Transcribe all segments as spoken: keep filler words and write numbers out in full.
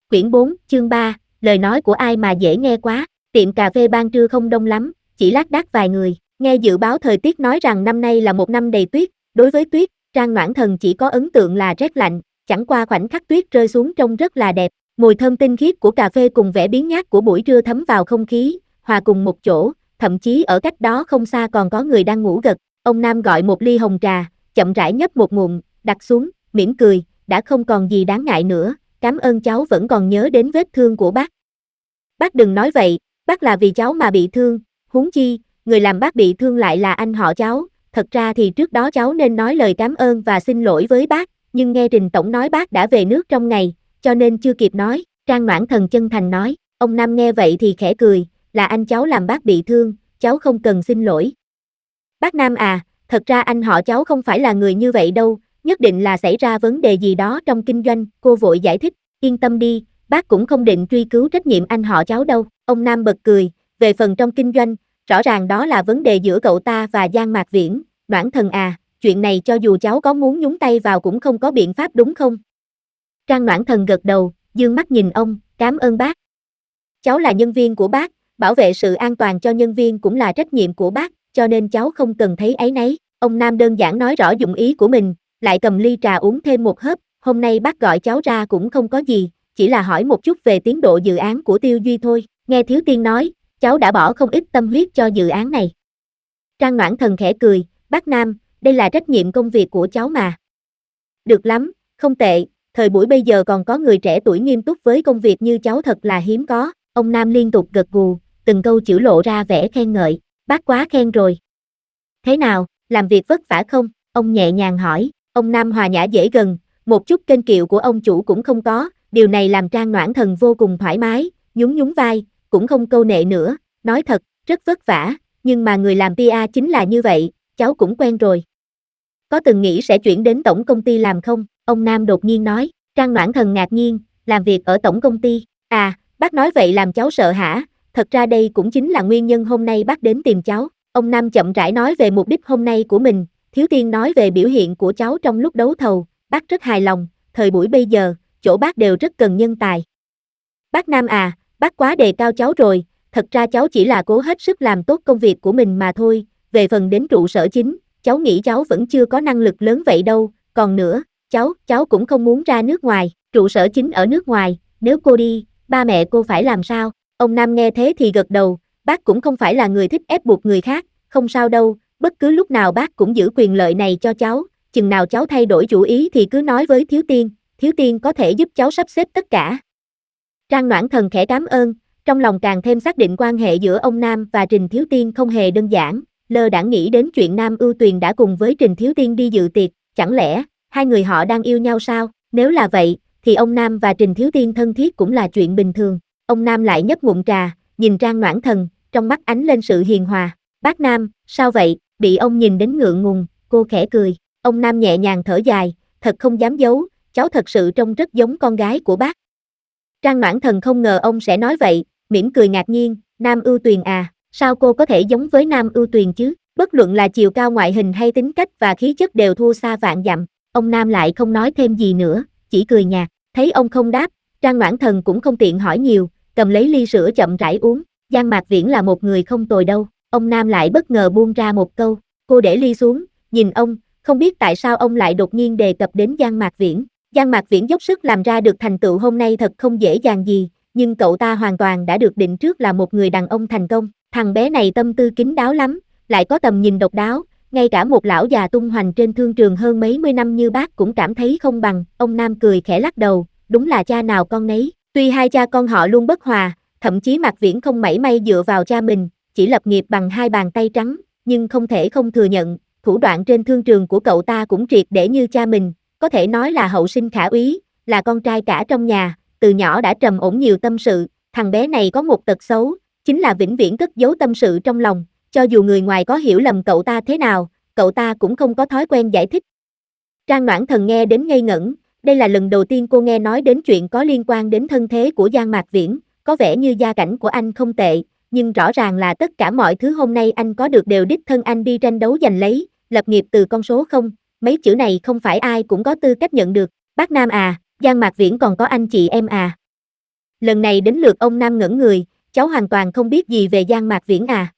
Quyển bốn, chương ba, lời nói của ai mà dễ nghe quá. Tiệm cà phê ban trưa không đông lắm, chỉ lác đác vài người. Nghe dự báo thời tiết nói rằng năm nay là một năm đầy tuyết, đối với tuyết, Trang Noãn Thần chỉ có ấn tượng là rét lạnh, chẳng qua khoảnh khắc tuyết rơi xuống trông rất là đẹp. Mùi thơm tinh khiết của cà phê cùng vẻ biếng nhác của buổi trưa thấm vào không khí, hòa cùng một chỗ, thậm chí ở cách đó không xa còn có người đang ngủ gật. Ông Nam gọi một ly hồng trà, chậm rãi nhấp một ngụm, đặt xuống, mỉm cười, đã không còn gì đáng ngại nữa, cảm ơn cháu vẫn còn nhớ đến vết thương của bác. Bác đừng nói vậy, bác là vì cháu mà bị thương, huống chi, người làm bác bị thương lại là anh họ cháu, thật ra thì trước đó cháu nên nói lời cảm ơn và xin lỗi với bác, nhưng nghe Trình Tổng nói bác đã về nước trong ngày, cho nên chưa kịp nói, Trang Noãn Thần chân thành nói. Ông Nam nghe vậy thì khẽ cười, là anh cháu làm bác bị thương, cháu không cần xin lỗi. Bác Nam à, thật ra anh họ cháu không phải là người như vậy đâu, nhất định là xảy ra vấn đề gì đó trong kinh doanh, cô vội giải thích, yên tâm đi, bác cũng không định truy cứu trách nhiệm anh họ cháu đâu. Ông Nam bật cười, về phần trong kinh doanh, rõ ràng đó là vấn đề giữa cậu ta và Giang Mạc Viễn, Noãn Thần à, chuyện này cho dù cháu có muốn nhúng tay vào cũng không có biện pháp đúng không? Trang Noãn Thần gật đầu, dương mắt nhìn ông, cảm ơn bác. Cháu là nhân viên của bác, bảo vệ sự an toàn cho nhân viên cũng là trách nhiệm của bác, cho nên cháu không cần thấy áy náy. Ông Nam đơn giản nói rõ dụng ý của mình, lại cầm ly trà uống thêm một hớp, hôm nay bác gọi cháu ra cũng không có gì, chỉ là hỏi một chút về tiến độ dự án của Tiêu Duy thôi, nghe Thiếu Tiên nói, cháu đã bỏ không ít tâm huyết cho dự án này. Trang Noãn Thần khẽ cười, bác Nam, đây là trách nhiệm công việc của cháu mà. Được lắm, không tệ, thời buổi bây giờ còn có người trẻ tuổi nghiêm túc với công việc như cháu thật là hiếm có. Ông Nam liên tục gật gù, từng câu chữ lộ ra vẻ khen ngợi, bác quá khen rồi. Thế nào, làm việc vất vả không? Ông nhẹ nhàng hỏi, ông Nam hòa nhã dễ gần, một chút kênh kiệu của ông chủ cũng không có, điều này làm Trang Noãn Thần vô cùng thoải mái, nhún nhún vai, cũng không câu nệ nữa, nói thật, rất vất vả, nhưng mà người làm pê e chính là như vậy, cháu cũng quen rồi. Có từng nghĩ sẽ chuyển đến tổng công ty làm không? Ông Nam đột nhiên nói. Trang Noãn Thần ngạc nhiên, làm việc ở tổng công ty, à, bác nói vậy làm cháu sợ hả? Thật ra đây cũng chính là nguyên nhân hôm nay bác đến tìm cháu. Ông Nam chậm rãi nói về mục đích hôm nay của mình, Thiếu Tiên nói về biểu hiện của cháu trong lúc đấu thầu, bác rất hài lòng, thời buổi bây giờ, chỗ bác đều rất cần nhân tài. Bác Nam à, bác quá đề cao cháu rồi, thật ra cháu chỉ là cố hết sức làm tốt công việc của mình mà thôi, về phần đến trụ sở chính, cháu nghĩ cháu vẫn chưa có năng lực lớn vậy đâu, còn nữa, cháu, cháu cũng không muốn ra nước ngoài, trụ sở chính ở nước ngoài, nếu cô đi, ba mẹ cô phải làm sao? Ông Nam nghe thế thì gật đầu, bác cũng không phải là người thích ép buộc người khác, không sao đâu, bất cứ lúc nào bác cũng giữ quyền lợi này cho cháu, chừng nào cháu thay đổi chủ ý thì cứ nói với Thiếu Tiên, Thiếu Tiên có thể giúp cháu sắp xếp tất cả. Trang Noãn Thần khẽ cảm ơn, trong lòng càng thêm xác định quan hệ giữa ông Nam và Trình Thiếu Tiên không hề đơn giản, lơ đãng nghĩ đến chuyện Nam Ưu Tuyền đã cùng với Trình Thiếu Tiên đi dự tiệc, chẳng lẽ, hai người họ đang yêu nhau sao? Nếu là vậy, thì ông Nam và Trình Thiếu Tiên thân thiết cũng là chuyện bình thường. Ông Nam lại nhấp ngụm trà, nhìn Trang Noãn Thần, trong mắt ánh lên sự hiền hòa. Bác Nam, sao vậy? Bị ông nhìn đến ngượng ngùng, cô khẽ cười. Ông Nam nhẹ nhàng thở dài, thật không dám giấu, cháu thật sự trông rất giống con gái của bác. Trang Noãn Thần không ngờ ông sẽ nói vậy, mỉm cười ngạc nhiên, Nam Ưu Tuyền à, sao cô có thể giống với Nam Ưu Tuyền chứ? Bất luận là chiều cao ngoại hình hay tính cách và khí chất đều thua xa vạn dặm. Ông Nam lại không nói thêm gì nữa, chỉ cười nhạt, thấy ông không đáp, Trang Noãn Thần cũng không tiện hỏi nhiều, cầm lấy ly sữa chậm rãi uống, Giang Mạc Viễn là một người không tồi đâu. Ông Nam lại bất ngờ buông ra một câu, cô để ly xuống, nhìn ông, không biết tại sao ông lại đột nhiên đề cập đến Giang Mạc Viễn. Giang Mạc Viễn dốc sức làm ra được thành tựu hôm nay thật không dễ dàng gì, nhưng cậu ta hoàn toàn đã được định trước là một người đàn ông thành công, thằng bé này tâm tư kín đáo lắm, lại có tầm nhìn độc đáo, ngay cả một lão già tung hoành trên thương trường hơn mấy mươi năm như bác cũng cảm thấy không bằng. Ông Nam cười khẽ lắc đầu, đúng là cha nào con nấy, tuy hai cha con họ luôn bất hòa, thậm chí Mạc Viễn không mảy may dựa vào cha mình, chỉ lập nghiệp bằng hai bàn tay trắng, nhưng không thể không thừa nhận, thủ đoạn trên thương trường của cậu ta cũng triệt để như cha mình, có thể nói là hậu sinh khả úy, là con trai cả trong nhà, từ nhỏ đã trầm ổn nhiều tâm sự, thằng bé này có một tật xấu, chính là vĩnh viễn cất giấu tâm sự trong lòng, cho dù người ngoài có hiểu lầm cậu ta thế nào, cậu ta cũng không có thói quen giải thích. Trang Noãn Thần nghe đến ngây ngẩn, đây là lần đầu tiên cô nghe nói đến chuyện có liên quan đến thân thế của Giang Mạc Viễn, có vẻ như gia cảnh của anh không tệ, nhưng rõ ràng là tất cả mọi thứ hôm nay anh có được đều đích thân anh đi tranh đấu giành lấy, lập nghiệp từ con số không, mấy chữ này không phải ai cũng có tư cách nhận được. Bác Nam à, Giang Mạc Viễn còn có anh chị em à? Lần này đến lượt ông Nam ngẩn người, cháu hoàn toàn không biết gì về Giang Mạc Viễn à?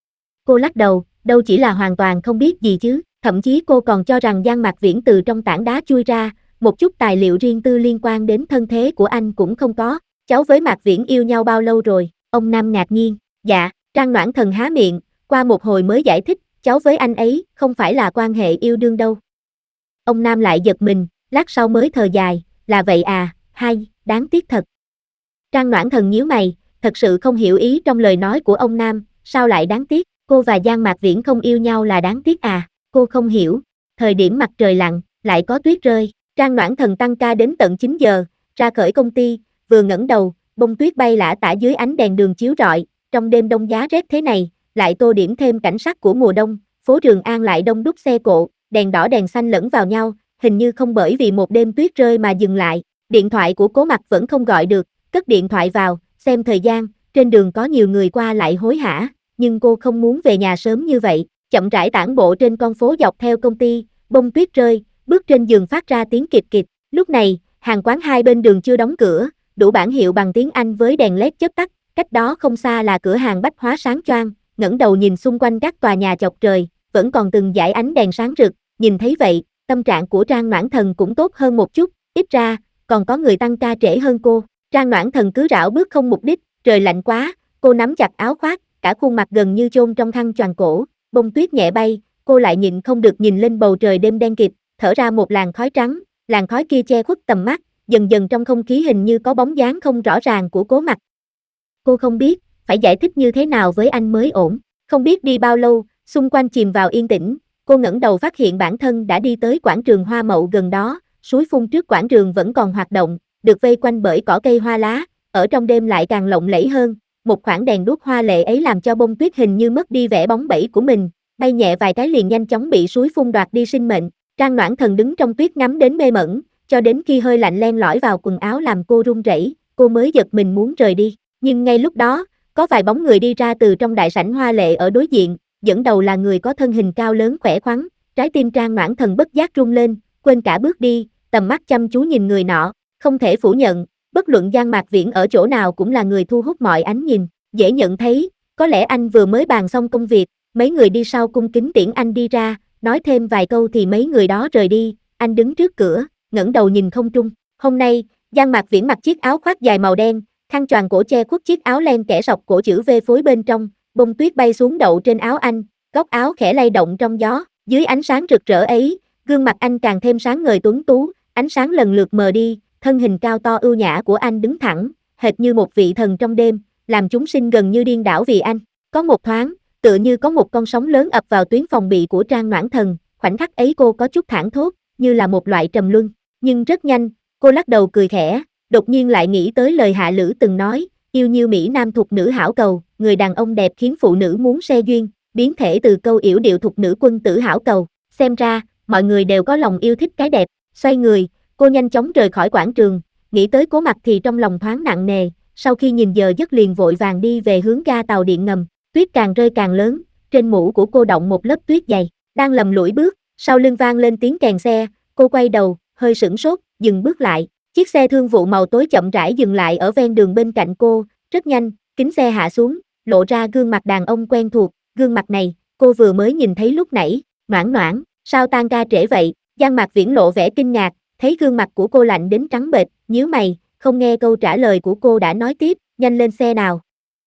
Cô lắc đầu, đâu chỉ là hoàn toàn không biết gì chứ, thậm chí cô còn cho rằng Giang Mạc Viễn từ trong tảng đá chui ra, một chút tài liệu riêng tư liên quan đến thân thế của anh cũng không có. Cháu với Mạc Viễn yêu nhau bao lâu rồi? Ông Nam ngạc nhiên. Dạ, Trang Noãn Thần há miệng, qua một hồi mới giải thích, cháu với anh ấy không phải là quan hệ yêu đương đâu. Ông Nam lại giật mình, lát sau mới thở dài, là vậy à, hay, đáng tiếc thật. Trang Noãn Thần nhíu mày, thật sự không hiểu ý trong lời nói của ông Nam, sao lại đáng tiếc, cô và Giang Mạc Viễn không yêu nhau là đáng tiếc à, cô không hiểu. Thời điểm mặt trời lặn, lại có tuyết rơi, Trang Noãn Thần tăng ca đến tận chín giờ, ra khỏi công ty, vừa ngẩng đầu, bông tuyết bay lả tả dưới ánh đèn đường chiếu rọi, trong đêm đông giá rét thế này, lại tô điểm thêm cảnh sắc của mùa đông, phố Trường An lại đông đúc xe cộ, đèn đỏ đèn xanh lẫn vào nhau, hình như không bởi vì một đêm tuyết rơi mà dừng lại. Điện thoại của Cố Mặc vẫn không gọi được, cất điện thoại vào, xem thời gian, trên đường có nhiều người qua lại hối hả, nhưng cô không muốn về nhà sớm như vậy, chậm rãi tản bộ trên con phố dọc theo công ty, bông tuyết rơi, bước trên giường phát ra tiếng kịt kịt. Lúc này, hàng quán hai bên đường chưa đóng cửa, đủ bảng hiệu bằng tiếng Anh với đèn led chớp tắt, cách đó không xa là cửa hàng bách hóa sáng choang, ngẩng đầu nhìn xung quanh các tòa nhà chọc trời, vẫn còn từng dải ánh đèn sáng rực, nhìn thấy vậy, tâm trạng của Trang Noãn Thần cũng tốt hơn một chút, ít ra, còn có người tăng ca trễ hơn cô. Trang Noãn Thần cứ rảo bước không mục đích, trời lạnh quá, cô nắm chặt áo khoác, cả khuôn mặt gần như chôn trong khăn choàng cổ, bông tuyết nhẹ bay, cô lại nhịn không được nhìn lên bầu trời đêm đen kịt, thở ra một làn khói trắng, làn khói kia che khuất tầm mắt, dần dần trong không khí hình như có bóng dáng không rõ ràng của Cố Mặc. Cô không biết, phải giải thích như thế nào với anh mới ổn, không biết đi bao lâu, xung quanh chìm vào yên tĩnh, cô ngẩng đầu phát hiện bản thân đã đi tới quảng trường hoa mậu gần đó, suối phun trước quảng trường vẫn còn hoạt động, được vây quanh bởi cỏ cây hoa lá, ở trong đêm lại càng lộng lẫy hơn, một khoảng đèn đuốc hoa lệ ấy làm cho bông tuyết hình như mất đi vẻ bóng bẩy của mình, bay nhẹ vài cái liền nhanh chóng bị suối phun đoạt đi sinh mệnh. Trang Noãn Thần đứng trong tuyết ngắm đến mê mẩn, cho đến khi hơi lạnh len lỏi vào quần áo làm cô run rẩy, cô mới giật mình muốn rời đi, nhưng ngay lúc đó, có vài bóng người đi ra từ trong đại sảnh hoa lệ ở đối diện, dẫn đầu là người có thân hình cao lớn khỏe khoắn, trái tim Trang Noãn Thần bất giác rung lên, quên cả bước đi, tầm mắt chăm chú nhìn người nọ, không thể phủ nhận, bất luận Giang Mạc Viễn ở chỗ nào cũng là người thu hút mọi ánh nhìn, dễ nhận thấy, có lẽ anh vừa mới bàn xong công việc, mấy người đi sau cung kính tiễn anh đi ra, nói thêm vài câu thì mấy người đó rời đi, anh đứng trước cửa, ngẩng đầu nhìn không trung. Hôm nay, Giang Mạc Viễn mặc chiếc áo khoác dài màu đen, khăn choàng cổ che khuất chiếc áo len kẻ sọc cổ chữ V phối bên trong, bông tuyết bay xuống đậu trên áo anh, góc áo khẽ lay động trong gió, dưới ánh sáng rực rỡ ấy, gương mặt anh càng thêm sáng ngời tuấn tú, ánh sáng lần lượt mờ đi, thân hình cao to ưu nhã của anh đứng thẳng, hệt như một vị thần trong đêm, làm chúng sinh gần như điên đảo vì anh. Có một thoáng, tựa như có một con sóng lớn ập vào tuyến phòng bị của Trang Noãn Thần, khoảnh khắc ấy cô có chút thảng thốt, như là một loại trầm luân, nhưng rất nhanh, cô lắc đầu cười khẽ, đột nhiên lại nghĩ tới lời Hạ Lữ từng nói, yêu như Mỹ Nam thục nữ hảo cầu, người đàn ông đẹp khiến phụ nữ muốn se duyên, biến thể từ câu yểu điệu thục nữ quân tử hảo cầu, xem ra, mọi người đều có lòng yêu thích cái đẹp, xoay người, cô nhanh chóng rời khỏi quảng trường, nghĩ tới Cố Mặc thì trong lòng thoáng nặng nề, sau khi nhìn giờ giấc liền vội vàng đi về hướng ga tàu điện ngầm, tuyết càng rơi càng lớn, trên mũ của cô đọng một lớp tuyết dày, đang lầm lũi bước, sau lưng vang lên tiếng kèn xe, cô quay đầu, hơi sửng sốt, dừng bước lại, chiếc xe thương vụ màu tối chậm rãi dừng lại ở ven đường bên cạnh cô, rất nhanh, kính xe hạ xuống, lộ ra gương mặt đàn ông quen thuộc, gương mặt này, cô vừa mới nhìn thấy lúc nãy, Noãn Noãn, sao tan ca trễ vậy? Giang Mạc Viễn lộ vẻ kinh ngạc, thấy gương mặt của cô lạnh đến trắng bệch, nhíu mày, không nghe câu trả lời của cô đã nói tiếp, nhanh lên xe nào.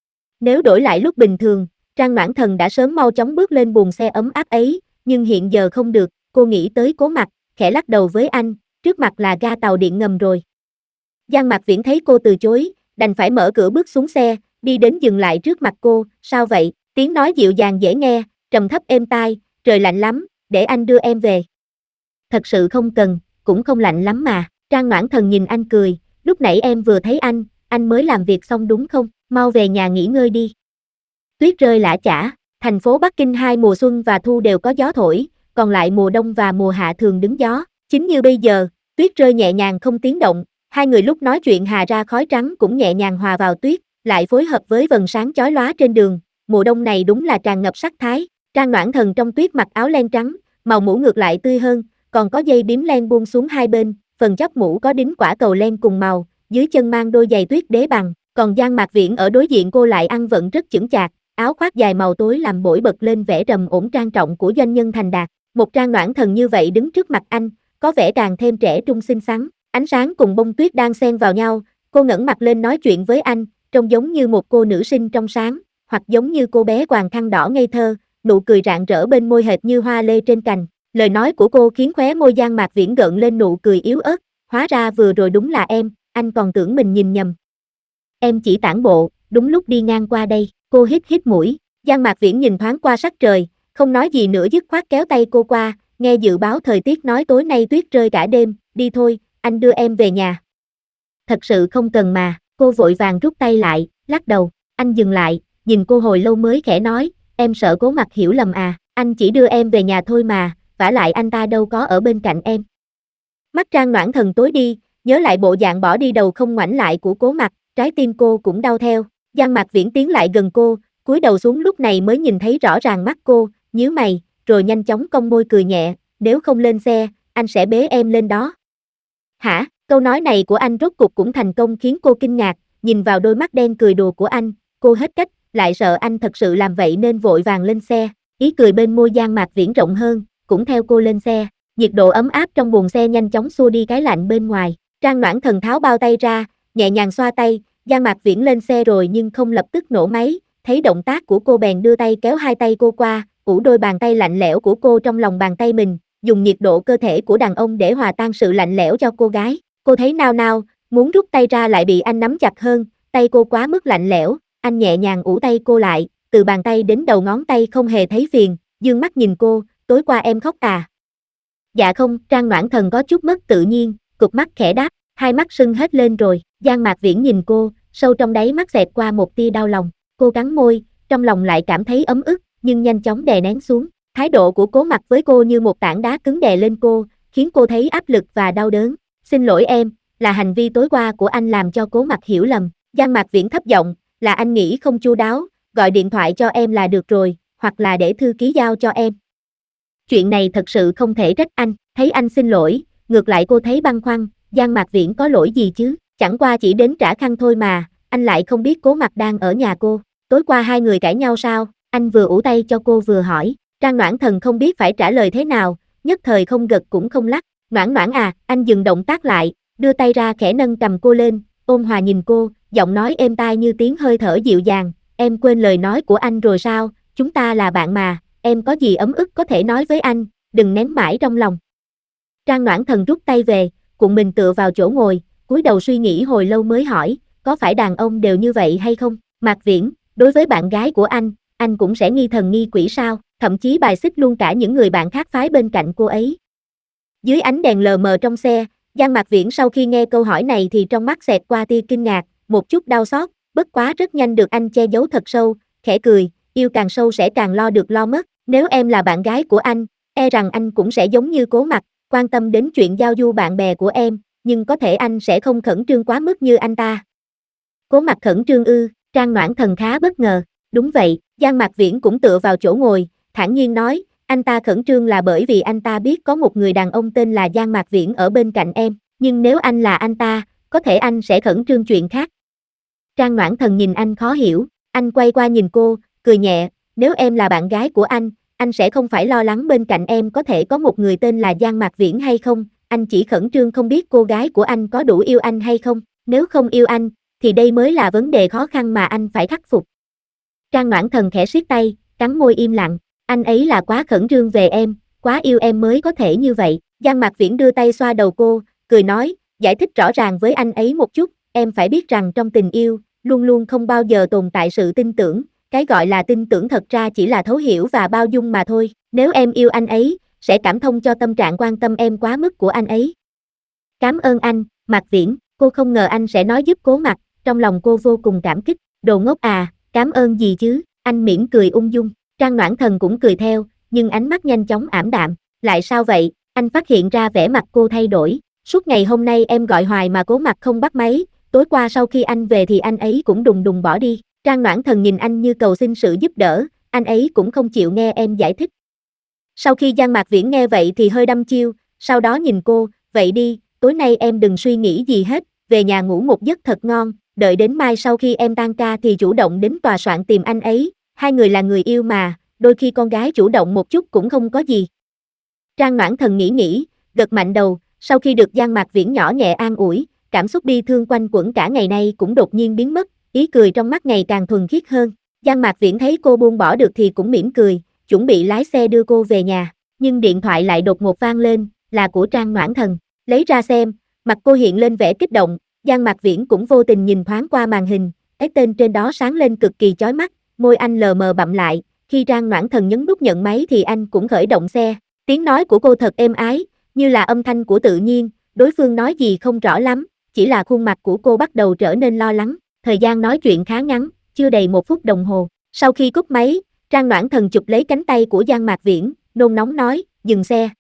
Nếu đổi lại lúc bình thường, Trang Noãn Thần đã sớm mau chóng bước lên buồng xe ấm áp ấy, nhưng hiện giờ không được, cô nghĩ tới Cố Mặc, khẽ lắc đầu với anh, trước mặt là ga tàu điện ngầm rồi. Giang Mạc Viễn thấy cô từ chối, đành phải mở cửa bước xuống xe, đi đến dừng lại trước mặt cô, sao vậy? Tiếng nói dịu dàng dễ nghe, trầm thấp êm tai, trời lạnh lắm, để anh đưa em về. Thật sự không cần, cũng không lạnh lắm mà, Trang Noãn Thần nhìn anh cười, lúc nãy em vừa thấy anh, anh mới làm việc xong đúng không, mau về nhà nghỉ ngơi đi. Tuyết rơi lã chả, thành phố Bắc Kinh hai mùa xuân và thu đều có gió thổi, còn lại mùa đông và mùa hạ thường đứng gió, chính như bây giờ, tuyết rơi nhẹ nhàng không tiếng động, hai người lúc nói chuyện hà ra khói trắng cũng nhẹ nhàng hòa vào tuyết, lại phối hợp với vầng sáng chói lóa trên đường, mùa đông này đúng là tràn ngập sắc thái. Trang Noãn Thần trong tuyết mặc áo len trắng, màu mũ ngược lại tươi hơn, còn có dây bím len buông xuống hai bên, phần chóp mũ có đính quả cầu len cùng màu, dưới chân mang đôi giày tuyết đế bằng, còn Giang Mạc Viễn ở đối diện cô lại ăn vận rất chững chạc, áo khoác dài màu tối làm nổi bật lên vẻ trầm ổn trang trọng của doanh nhân thành đạt. Một trang noãn thần như vậy đứng trước mặt anh, có vẻ càng thêm trẻ trung xinh xắn, ánh sáng cùng bông tuyết đang xen vào nhau, cô ngẩng mặt lên nói chuyện với anh, trông giống như một cô nữ sinh trong sáng, hoặc giống như cô bé quàng khăn đỏ ngây thơ, nụ cười rạng rỡ bên môi hệt như hoa lê trên cành. Lời nói của cô khiến khóe môi Giang Mạc Viễn gợn lên nụ cười yếu ớt, hóa ra vừa rồi đúng là em, anh còn tưởng mình nhìn nhầm. Em chỉ tản bộ, đúng lúc đi ngang qua đây, cô hít hít mũi, Giang Mạc Viễn nhìn thoáng qua sắc trời, không nói gì nữa dứt khoát kéo tay cô qua, nghe dự báo thời tiết nói tối nay tuyết rơi cả đêm, đi thôi, anh đưa em về nhà. Thật sự không cần mà, cô vội vàng rút tay lại, lắc đầu, anh dừng lại, nhìn cô hồi lâu mới khẽ nói, em sợ Cố Mặc hiểu lầm à, anh chỉ đưa em về nhà thôi mà, vả lại anh ta đâu có ở bên cạnh em. Mắt Trang Noãn Thần tối đi, nhớ lại bộ dạng bỏ đi đầu không ngoảnh lại của Cố Mặc, trái tim cô cũng đau theo. Giang Mạc Viễn tiến lại gần cô, cúi đầu xuống lúc này mới nhìn thấy rõ ràng mắt cô, nhíu mày, rồi nhanh chóng cong môi cười nhẹ, nếu không lên xe, anh sẽ bế em lên đó. Hả? Câu nói này của anh rốt cục cũng thành công khiến cô kinh ngạc, nhìn vào đôi mắt đen cười đùa của anh, cô hết cách, lại sợ anh thật sự làm vậy nên vội vàng lên xe, ý cười bên môi Giang Mạc Viễn rộng hơn, cũng theo cô lên xe, nhiệt độ ấm áp trong buồng xe nhanh chóng xua đi cái lạnh bên ngoài. Trang Noãn Thần tháo bao tay ra, nhẹ nhàng xoa tay, Giang Mạc Viễn lên xe rồi nhưng không lập tức nổ máy, thấy động tác của cô bèn đưa tay kéo hai tay cô qua, ủ đôi bàn tay lạnh lẽo của cô trong lòng bàn tay mình, dùng nhiệt độ cơ thể của đàn ông để hòa tan sự lạnh lẽo cho cô gái. Cô thấy nao nao, muốn rút tay ra lại bị anh nắm chặt hơn, tay cô quá mức lạnh lẽo, anh nhẹ nhàng ủ tay cô lại, từ bàn tay đến đầu ngón tay không hề thấy phiền, dương mắt nhìn cô, tối qua em khóc à? Dạ không, Trang Noãn Thần có chút mất tự nhiên, cụp mắt khẽ đáp, hai mắt sưng hết lên rồi. Giang Mạc Viễn nhìn cô, sâu trong đáy mắt xẹt qua một tia đau lòng, cô cắn môi, trong lòng lại cảm thấy ấm ức, nhưng nhanh chóng đè nén xuống. Thái độ của Cố Mặc với cô như một tảng đá cứng đè lên cô, khiến cô thấy áp lực và đau đớn. Xin lỗi em, là hành vi tối qua của anh làm cho Cố Mặc hiểu lầm. Giang Mạc Viễn thấp giọng, là anh nghĩ không chu đáo, gọi điện thoại cho em là được rồi, hoặc là để thư ký giao cho em. Chuyện này thật sự không thể trách anh, thấy anh xin lỗi, ngược lại cô thấy băn khoăn, Giang Mạc Viễn có lỗi gì chứ, chẳng qua chỉ đến trả khăn thôi mà, anh lại không biết Cố Mặc đang ở nhà cô, tối qua hai người cãi nhau sao, anh vừa ủ tay cho cô vừa hỏi, Trang Noãn Thần không biết phải trả lời thế nào, nhất thời không gật cũng không lắc, Noãn Noãn à, anh dừng động tác lại, đưa tay ra khẽ nâng cầm cô lên, ôn hòa nhìn cô, giọng nói êm tai như tiếng hơi thở dịu dàng, em quên lời nói của anh rồi sao, chúng ta là bạn mà, em có gì ấm ức có thể nói với anh, đừng nén mãi trong lòng. Trang Noãn Thần rút tay về, cuộn mình tựa vào chỗ ngồi, cúi đầu suy nghĩ hồi lâu mới hỏi, có phải đàn ông đều như vậy hay không? Mạc Viễn, đối với bạn gái của anh, anh cũng sẽ nghi thần nghi quỷ sao, thậm chí bài xích luôn cả những người bạn khác phái bên cạnh cô ấy. Dưới ánh đèn lờ mờ trong xe, Giang Mạc Viễn sau khi nghe câu hỏi này thì trong mắt xẹt qua tia kinh ngạc, một chút đau xót, bất quá rất nhanh được anh che giấu thật sâu, khẽ cười, yêu càng sâu sẽ càng lo được lo mất, nếu em là bạn gái của anh, e rằng anh cũng sẽ giống như Cố Mặc, quan tâm đến chuyện giao du bạn bè của em, nhưng có thể anh sẽ không khẩn trương quá mức như anh ta. Cố Mặc khẩn trương ư? Trang Noãn Thần khá bất ngờ, đúng vậy, Giang Mạc Viễn cũng tựa vào chỗ ngồi, thản nhiên nói, anh ta khẩn trương là bởi vì anh ta biết có một người đàn ông tên là Giang Mạc Viễn ở bên cạnh em, nhưng nếu anh là anh ta, có thể anh sẽ khẩn trương chuyện khác. Trang Noãn Thần nhìn anh khó hiểu, anh quay qua nhìn cô, cười nhẹ, nếu em là bạn gái của anh, anh sẽ không phải lo lắng bên cạnh em có thể có một người tên là Giang Mạc Viễn hay không, anh chỉ khẩn trương không biết cô gái của anh có đủ yêu anh hay không, nếu không yêu anh, thì đây mới là vấn đề khó khăn mà anh phải khắc phục. Trang Noãn Thần khẽ siết tay, cắn môi im lặng, anh ấy là quá khẩn trương về em, quá yêu em mới có thể như vậy. Giang Mạc Viễn đưa tay xoa đầu cô, cười nói, giải thích rõ ràng với anh ấy một chút, em phải biết rằng trong tình yêu, luôn luôn không bao giờ tồn tại sự tin tưởng, cái gọi là tin tưởng thật ra chỉ là thấu hiểu và bao dung mà thôi, nếu em yêu anh ấy, sẽ cảm thông cho tâm trạng quan tâm em quá mức của anh ấy. Cảm ơn anh, Mạc Viễn, cô không ngờ anh sẽ nói giúp Cố Mặc, trong lòng cô vô cùng cảm kích, đồ ngốc à, cảm ơn gì chứ, anh mỉm cười ung dung, Trang Noãn Thần cũng cười theo, nhưng ánh mắt nhanh chóng ảm đạm, lại sao vậy, anh phát hiện ra vẻ mặt cô thay đổi, suốt ngày hôm nay em gọi hoài mà Cố Mặc không bắt máy, tối qua sau khi anh về thì anh ấy cũng đùng đùng bỏ đi, Trang Noãn Thần nhìn anh như cầu xin sự giúp đỡ, anh ấy cũng không chịu nghe em giải thích. Sau khi Giang Mạc Viễn nghe vậy thì hơi đăm chiêu, sau đó nhìn cô, vậy đi, tối nay em đừng suy nghĩ gì hết, về nhà ngủ một giấc thật ngon, đợi đến mai sau khi em tan ca thì chủ động đến tòa soạn tìm anh ấy, hai người là người yêu mà, đôi khi con gái chủ động một chút cũng không có gì. Trang Noãn Thần nghĩ nghĩ, gật mạnh đầu, sau khi được Giang Mạc Viễn nhỏ nhẹ an ủi, cảm xúc bi thương quanh quẩn cả ngày nay cũng đột nhiên biến mất, ý cười trong mắt ngày càng thuần khiết hơn. Giang Mạc Viễn thấy cô buông bỏ được thì cũng mỉm cười, chuẩn bị lái xe đưa cô về nhà, nhưng điện thoại lại đột ngột vang lên, là của Trang Noãn Thần. Lấy ra xem, mặt cô hiện lên vẻ kích động, Giang Mạc Viễn cũng vô tình nhìn thoáng qua màn hình, cái tên trên đó sáng lên cực kỳ chói mắt, môi anh lờ mờ bặm lại, khi Trang Noãn Thần nhấn nút nhận máy thì anh cũng khởi động xe, tiếng nói của cô thật êm ái, như là âm thanh của tự nhiên, đối phương nói gì không rõ lắm, chỉ là khuôn mặt của cô bắt đầu trở nên lo lắng, thời gian nói chuyện khá ngắn, chưa đầy một phút đồng hồ, sau khi cúp máy, Trang Noãn Thần chụp lấy cánh tay của Giang Mạc Viễn, nôn nóng nói, dừng xe.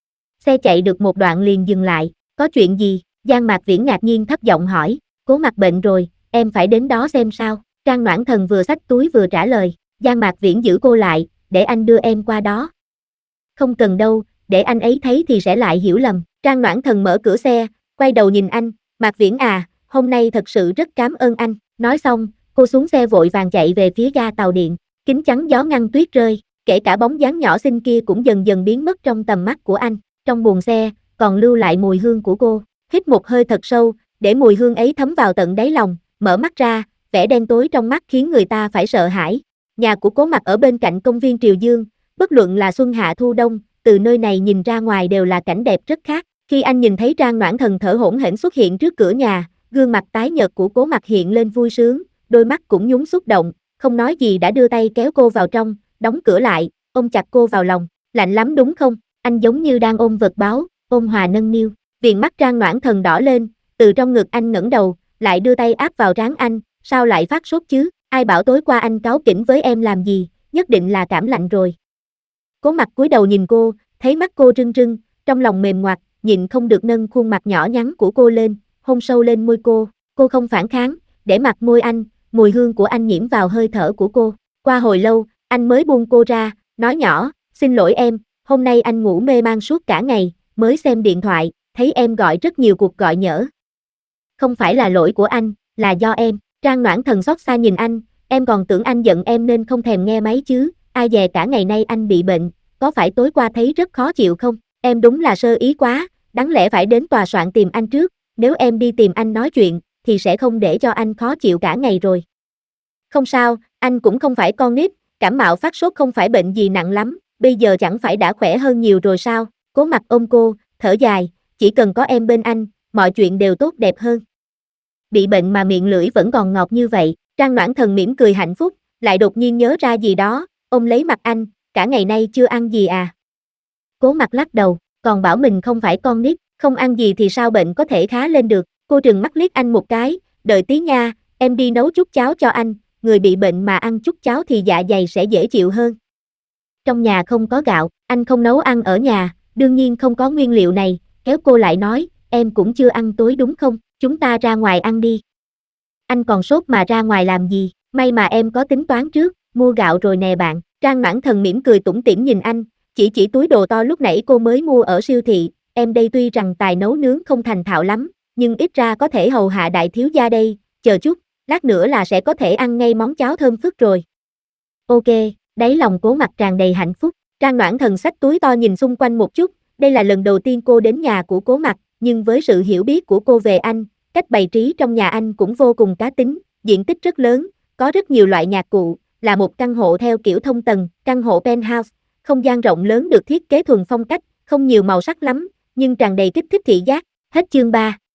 Xe chạy được một đoạn liền dừng lại, có chuyện gì? Giang Mạc Viễn ngạc nhiên thấp giọng hỏi, Cố Mặc bệnh rồi, em phải đến đó xem sao? Trang Noãn Thần vừa xách túi vừa trả lời, Giang Mạc Viễn giữ cô lại, để anh đưa em qua đó. Không cần đâu, để anh ấy thấy thì sẽ lại hiểu lầm. Trang Noãn Thần mở cửa xe, quay đầu nhìn anh, Mạc Viễn à, hôm nay thật sự rất cảm ơn anh. Nói xong, cô xuống xe vội vàng chạy về phía ga tàu điện, kính chắn gió ngăn tuyết rơi, kể cả bóng dáng nhỏ xinh kia cũng dần dần biến mất trong tầm mắt của anh. Trong buồng xe, còn lưu lại mùi hương của cô. Hít một hơi thật sâu, để mùi hương ấy thấm vào tận đáy lòng, mở mắt ra, vẻ đen tối trong mắt khiến người ta phải sợ hãi. Nhà của Cố Mặc ở bên cạnh công viên Triều Dương, bất luận là xuân hạ thu đông, từ nơi này nhìn ra ngoài đều là cảnh đẹp rất khác. Khi anh nhìn thấy Trang Noãn Thần thở hổn hển xuất hiện trước cửa nhà, gương mặt tái nhợt của Cố Mặc hiện lên vui sướng, đôi mắt cũng nhún xúc động, không nói gì đã đưa tay kéo cô vào trong, đóng cửa lại, ôm chặt cô vào lòng. Lạnh lắm đúng không? Anh giống như đang ôm vật báo, ôm hòa nâng niu. Viền mắt Trang Noãn Thần đỏ lên, từ trong ngực anh ngẩng đầu, lại đưa tay áp vào trán anh, sao lại phát sốt chứ? Ai bảo tối qua anh cáu kỉnh với em làm gì, nhất định là cảm lạnh rồi. Cố Mặc cúi đầu nhìn cô, thấy mắt cô rưng rưng, trong lòng mềm ngoặt, nhịn không được nâng khuôn mặt nhỏ nhắn của cô lên, hôn sâu lên môi cô. Cô không phản kháng, để mặt môi anh, mùi hương của anh nhiễm vào hơi thở của cô. Qua hồi lâu, anh mới buông cô ra, nói nhỏ, xin lỗi em, hôm nay anh ngủ mê man suốt cả ngày, mới xem điện thoại, thấy em gọi rất nhiều cuộc gọi nhỡ. Không phải là lỗi của anh, là do em. Trang Noãn Thần xót xa nhìn anh, em còn tưởng anh giận em nên không thèm nghe máy chứ, ai dè cả ngày nay anh bị bệnh, có phải tối qua thấy rất khó chịu không? Em đúng là sơ ý quá, đáng lẽ phải đến tòa soạn tìm anh trước, nếu em đi tìm anh nói chuyện, thì sẽ không để cho anh khó chịu cả ngày rồi. Không sao, anh cũng không phải con nít, cảm mạo phát sốt không phải bệnh gì nặng lắm, bây giờ chẳng phải đã khỏe hơn nhiều rồi sao? Cố Mặc ôm cô, thở dài, chỉ cần có em bên anh, mọi chuyện đều tốt đẹp hơn. Bị bệnh mà miệng lưỡi vẫn còn ngọt như vậy, Trang Noãn Thần mỉm cười hạnh phúc, lại đột nhiên nhớ ra gì đó, ôm lấy mặt anh, cả ngày nay chưa ăn gì à? Cố Mặc lắc đầu, còn bảo mình không phải con nít, không ăn gì thì sao bệnh có thể khá lên được. Cô trừng mắt liếc anh một cái, đợi tí nha, em đi nấu chút cháo cho anh, người bị bệnh mà ăn chút cháo thì dạ dày sẽ dễ chịu hơn. Trong nhà không có gạo, anh không nấu ăn ở nhà, đương nhiên không có nguyên liệu này, kéo cô lại nói, em cũng chưa ăn tối đúng không, chúng ta ra ngoài ăn đi. Anh còn sốt mà ra ngoài làm gì, may mà em có tính toán trước, mua gạo rồi nè bạn. Trang Noãn Thần mỉm cười tủm tỉm nhìn anh, chỉ chỉ túi đồ to lúc nãy cô mới mua ở siêu thị, em đây tuy rằng tài nấu nướng không thành thạo lắm, nhưng ít ra có thể hầu hạ đại thiếu gia đây, chờ chút, lát nữa là sẽ có thể ăn ngay món cháo thơm phức rồi. Ok, đáy lòng Cố Mặc tràn đầy hạnh phúc, Trang Noãn Thần xách túi to nhìn xung quanh một chút, đây là lần đầu tiên cô đến nhà của Cố Mặc, nhưng với sự hiểu biết của cô về anh, cách bày trí trong nhà anh cũng vô cùng cá tính, diện tích rất lớn, có rất nhiều loại nhạc cụ, là một căn hộ theo kiểu thông tầng, căn hộ penthouse, không gian rộng lớn được thiết kế thuần phong cách, không nhiều màu sắc lắm, nhưng tràn đầy kích thích thị giác. Hết chương ba.